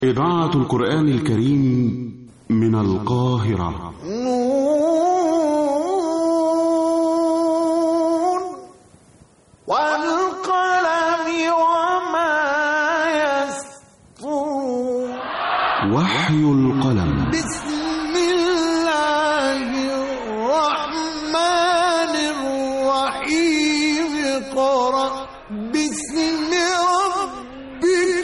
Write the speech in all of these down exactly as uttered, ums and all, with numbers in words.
إذاعة القرآن الكريم من القاهرة. نون والقلم وما يسطرون. وحي القلم. بسم الله الرحمن الرحيم. اقرأ باسم ربك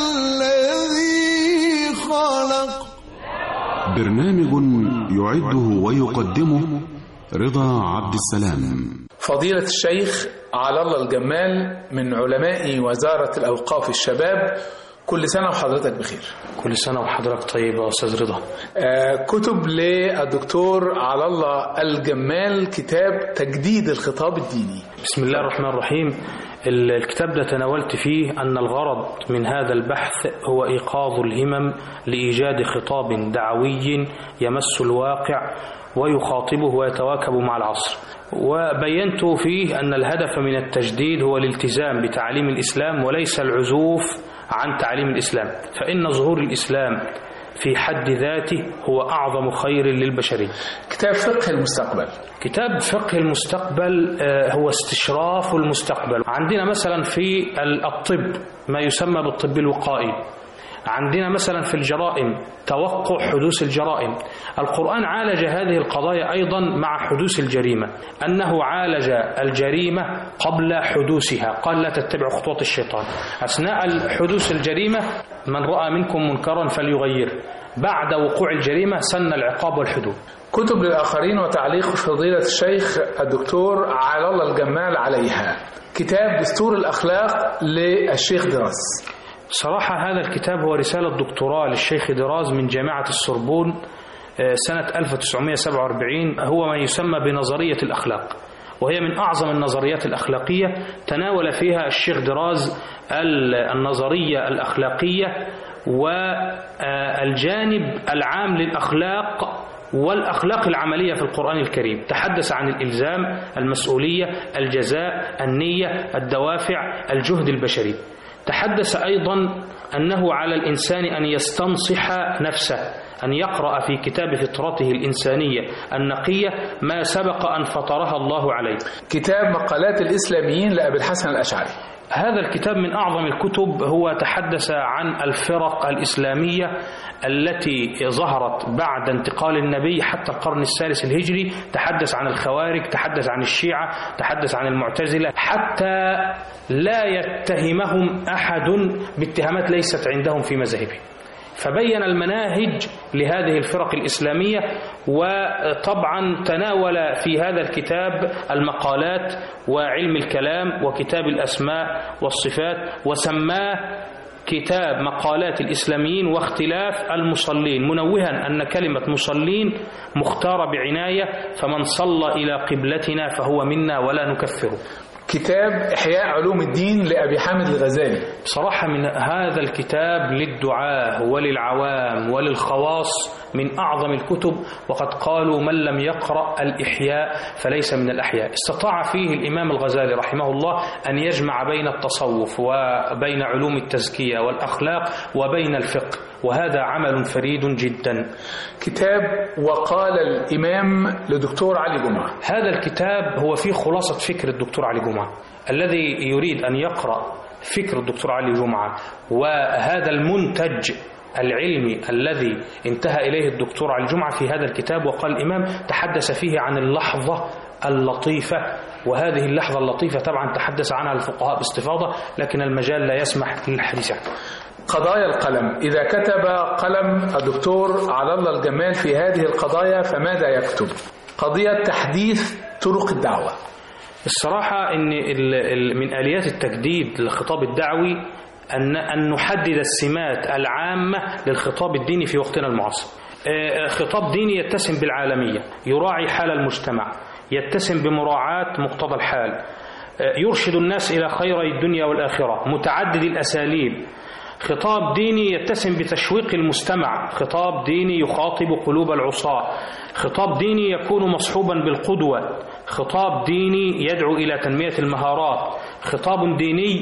الذي خلق. برنامج يعده ويقدمه رضا عبد السلام. فضيلة الشيخ على الله الجمال من علماء وزارة الأوقاف الشباب، كل سنة وحضرتك بخير. كل سنة وحضرتك طيب يا أستاذ رضا. آه كتب للدكتور على الله الجمال، كتاب تجديد الخطاب الديني. بسم الله الرحمن الرحيم. الكتاب ده تناولت فيه أن الغرض من هذا البحث هو إيقاظ الهمم لإيجاد خطاب دعوي يمس الواقع ويخاطبه ويتواكب مع العصر. وبينت فيه أن الهدف من التجديد هو الالتزام بتعليم الإسلام وليس العزوف عن تعليم الإسلام، فإن ظهور الإسلام في حد ذاته هو أعظم خير للبشرية. كتاب فقه المستقبل. كتاب فقه المستقبل هو استشراف المستقبل. عندنا مثلا في الطب ما يسمى بالطب الوقائي، عندنا مثلا في الجرائم توقع حدوث الجرائم. القرآن عالج هذه القضايا أيضا مع حدوث الجريمة، أنه عالج الجريمة قبل حدوثها، قال لا تتبع خطوات الشيطان. أثناء حدوث الجريمة من رأى منكم منكرا فليغيره، بعد وقوع الجريمة سن العقاب والحدود. كتب للآخرين وتعليق فضيلة الشيخ الدكتور على الله الجمال عليها. كتاب دستور الأخلاق للشيخ دراز. صراحة هذا الكتاب هو رسالة دكتوراه للشيخ دراز من جامعة السوربون سنة ألف وتسعمائة وسبعة وأربعين، هو ما يسمى بنظرية الأخلاق، وهي من أعظم النظريات الأخلاقية. تناول فيها الشيخ دراز النظرية الأخلاقية والجانب العام للأخلاق والأخلاق العملية في القرآن الكريم. تحدث عن الإلزام، المسؤولية، الجزاء، النية، الدوافع، الجهد البشري. تحدث أيضا أنه على الإنسان أن يستنصح نفسه، أن يقرأ في كتاب فطرته الإنسانية النقية ما سبق أن فطرها الله عليه. كتاب مقالات الإسلاميين لأبي الحسن الأشعري. هذا الكتاب من أعظم الكتب، هو تحدث عن الفرق الإسلامية التي ظهرت بعد انتقال النبي حتى القرن الثالث الهجري. تحدث عن الخوارج، تحدث عن الشيعة، تحدث عن المعتزلة، حتى لا يتهمهم أحد باتهامات ليست عندهم في مذاهبهم. فبين المناهج لهذه الفرق الإسلامية، وطبعا تناول في هذا الكتاب المقالات وعلم الكلام وكتاب الأسماء والصفات، وسماه كتاب مقالات الإسلاميين واختلاف المصلين، منوها أن كلمة مصلين مختارة بعناية، فمن صلى إلى قبلتنا فهو منا ولا نكفره. كتاب إحياء علوم الدين لأبي حامد الغزالي. بصراحة من هذا الكتاب للدعاة وللعوام وللخواص من أعظم الكتب، وقد قالوا من لم يقرأ الإحياء فليس من الأحياء. استطاع فيه الإمام الغزالي رحمه الله أن يجمع بين التصوف وبين علوم التزكية والأخلاق وبين الفقه، وهذا عمل فريد جدا. كتاب وقال الإمام لدكتور علي جمعة. هذا الكتاب هو فيه خلاصة فكر الدكتور علي جمعة. الذي يريد أن يقرأ فكر الدكتور علي جمعة وهذا المنتج العلمي الذي انتهى إليه الدكتور علي جمعة في هذا الكتاب، وقال الإمام تحدث فيه عن اللحظة اللطيفة، وهذه اللحظة اللطيفة طبعا تحدث عنها الفقهاء باستفاضة، لكن المجال لا يسمح للحديث عنها. قضايا القلم. إذا كتب قلم الدكتور على الله الجمال في هذه القضايا فماذا يكتب؟ قضية تحديث طرق الدعوة. الصراحة إن من آليات التجديد للخطاب الدعوي أن أن نحدد السمات العامة للخطاب الديني في وقتنا المعاصر. خطاب ديني يتسم بالعالمية، يراعي حال المجتمع، يتسم بمراعاة مقتضى الحال، يرشد الناس إلى خيري الدنيا والآخرة، متعدد الأساليب. خطاب ديني يتسم بتشويق المستمع، خطاب ديني يخاطب قلوب العصاة، خطاب ديني يكون مصحوبا بالقدوة، خطاب ديني يدعو إلى تنمية المهارات، خطاب ديني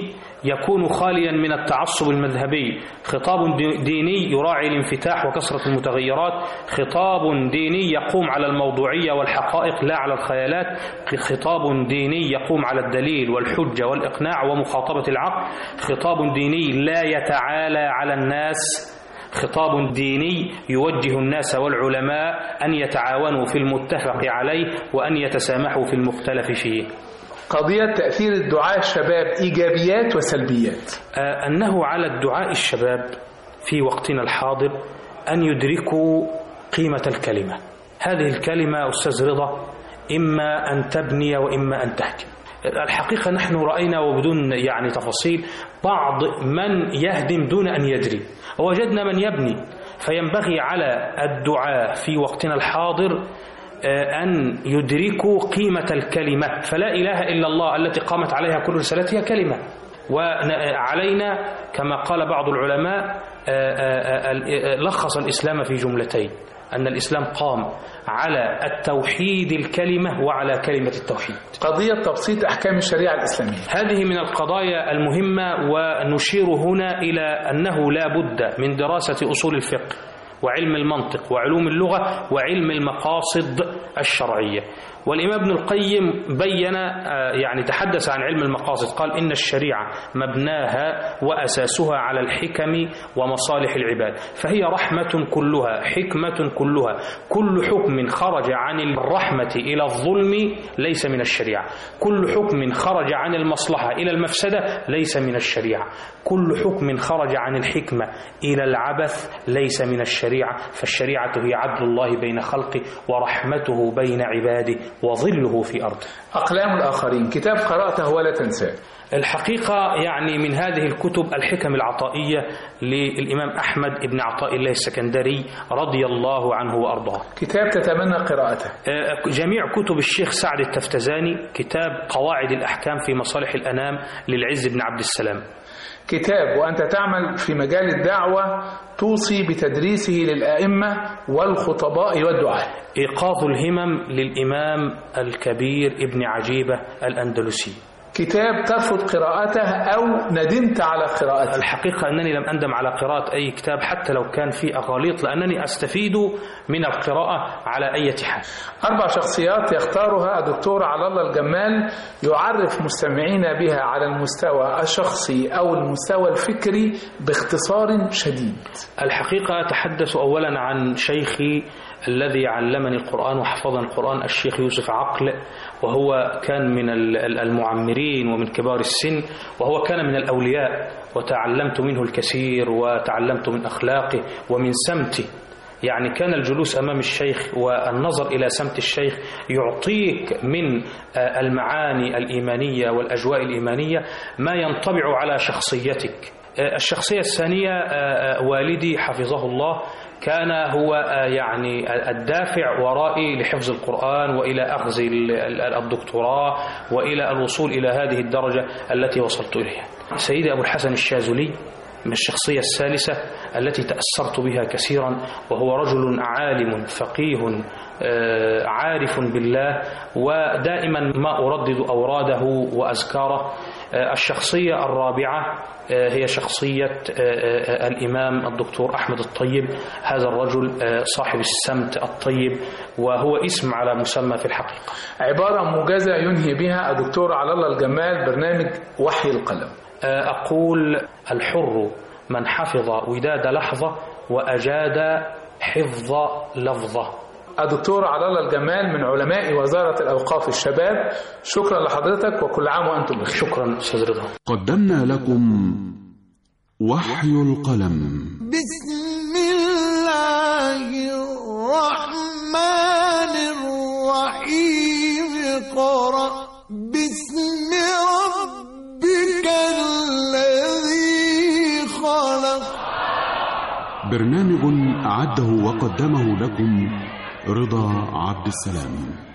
يكون خاليا من التعصب المذهبي، خطاب ديني يراعي الانفتاح وكثرة المتغيرات، خطاب ديني يقوم على الموضوعية والحقائق لا على الخيالات، خطاب ديني يقوم على الدليل والحجة والإقناع ومخاطبة العقل، خطاب ديني لا يتعالى على الناس، خطاب ديني يوجه الناس والعلماء أن يتعاونوا في المتفق عليه وأن يتسامحوا في المختلف فيه. قضية تأثير الدعاء الشباب، إيجابيات وسلبيات. آه أنه على الدعاء الشباب في وقتنا الحاضر أن يدركوا قيمة الكلمة. هذه الكلمة أستاذ رضا إما أن تبني وإما أن تهدم. الحقيقة نحن رأينا وبدون يعني تفاصيل بعض من يهدم دون أن يدري، ووجدنا من يبني. فينبغي على الدعاء في وقتنا الحاضر أن يدركوا قيمة الكلمة، فلا إله إلا الله التي قامت عليها كل رسالتها كلمة، وعلينا كما قال بعض العلماء لخص الإسلام في جملتين، أن الإسلام قام على التوحيد الكلمة وعلى كلمة التوحيد. قضية تبسيط أحكام الشريعة الإسلامية، هذه من القضايا المهمة، ونشير هنا إلى أنه لا بد من دراسة أصول الفقه وعلم المنطق وعلوم اللغة وعلم المقاصد الشرعية. والإمام ابن القيم بين يعني تحدث عن علم المقاصد، قال إن الشريعة مبناها وأساسها على الحكم ومصالح العباد، فهي رحمة كلها حكمة كلها، كل حكم خرج عن الرحمة إلى الظلم ليس من الشريعة، كل حكم خرج عن المصلحة إلى المفسدة ليس من الشريعة، كل حكم خرج عن الحكمة إلى العبث ليس من الشريعة، فالشريعة هي عدل الله بين خلقه ورحمته بين عباده وظله في أرضه. أقلام الآخرين، كتاب قرأته ولا تنساه. الحقيقة يعني من هذه الكتب الحكم العطائية للإمام أحمد بن عطاء الله السكندري رضي الله عنه وأرضاه. كتاب تتمنى قراءته. جميع كتب الشيخ سعد التفتزاني، كتاب قواعد الأحكام في مصالح الأنام للعز بن عبد السلام. كتاب وأنت تعمل في مجال الدعوة توصي بتدريسه للأئمة والخطباء والدعاة. إيقاظ الهمم للإمام الكبير ابن عجيبة الأندلسي. كتاب ترفض قراءته أو ندمت على قراءته. الحقيقة أنني لم أندم على قراءة أي كتاب حتى لو كان فيه أغاليط، لأنني أستفيد من القراءة على أي حال. أربع شخصيات يختارها الدكتور على الله الجمال يعرف مستمعينا بها على المستوى الشخصي أو المستوى الفكري باختصار شديد. الحقيقة أتحدث أولا عن شيخي الذي علمني القرآن وحفظني القرآن، الشيخ يوسف عقل، وهو كان من المعمرين ومن كبار السن، وهو كان من الأولياء، وتعلمت منه الكثير وتعلمت من أخلاقه ومن سمته. يعني كان الجلوس أمام الشيخ والنظر إلى سمت الشيخ يعطيك من المعاني الإيمانية والأجواء الإيمانية ما ينطبع على شخصيتك. الشخصية الثانية والدي حفظه الله، كان هو يعني الدافع ورائي لحفظ القرآن وإلى أخذ الدكتوراه وإلى الوصول إلى هذه الدرجة التي وصلت إليها. سيدي أبو الحسن الشاذلي من الشخصية الثالثة التي تأثرت بها كثيرا، وهو رجل عالم فقيه عارف بالله، ودائما ما أردد أوراده وأذكاره. الشخصية الرابعة هي شخصية الإمام الدكتور أحمد الطيب، هذا الرجل صاحب السمت الطيب، وهو اسم على مسمى في الحقيقة. عبارة موجزة ينهي بها الدكتور على الله الجمال برنامج وحي القلم. أقول: الحر من حفظ وداد لحظة وأجاد حفظ لفظة. الدكتور على الله الجمال من علماء وزارة الأوقاف الشباب، شكرا لحضرتك وكل عام وأنتم بخير. شكرا أستاذ رضا. قدمنا لكم وحي القلم. بسم الله الرحمن الرحيم. اقرأ باسم ربك الذي خلق. برنامج أعده وقدمه لكم رضا عبد السلام.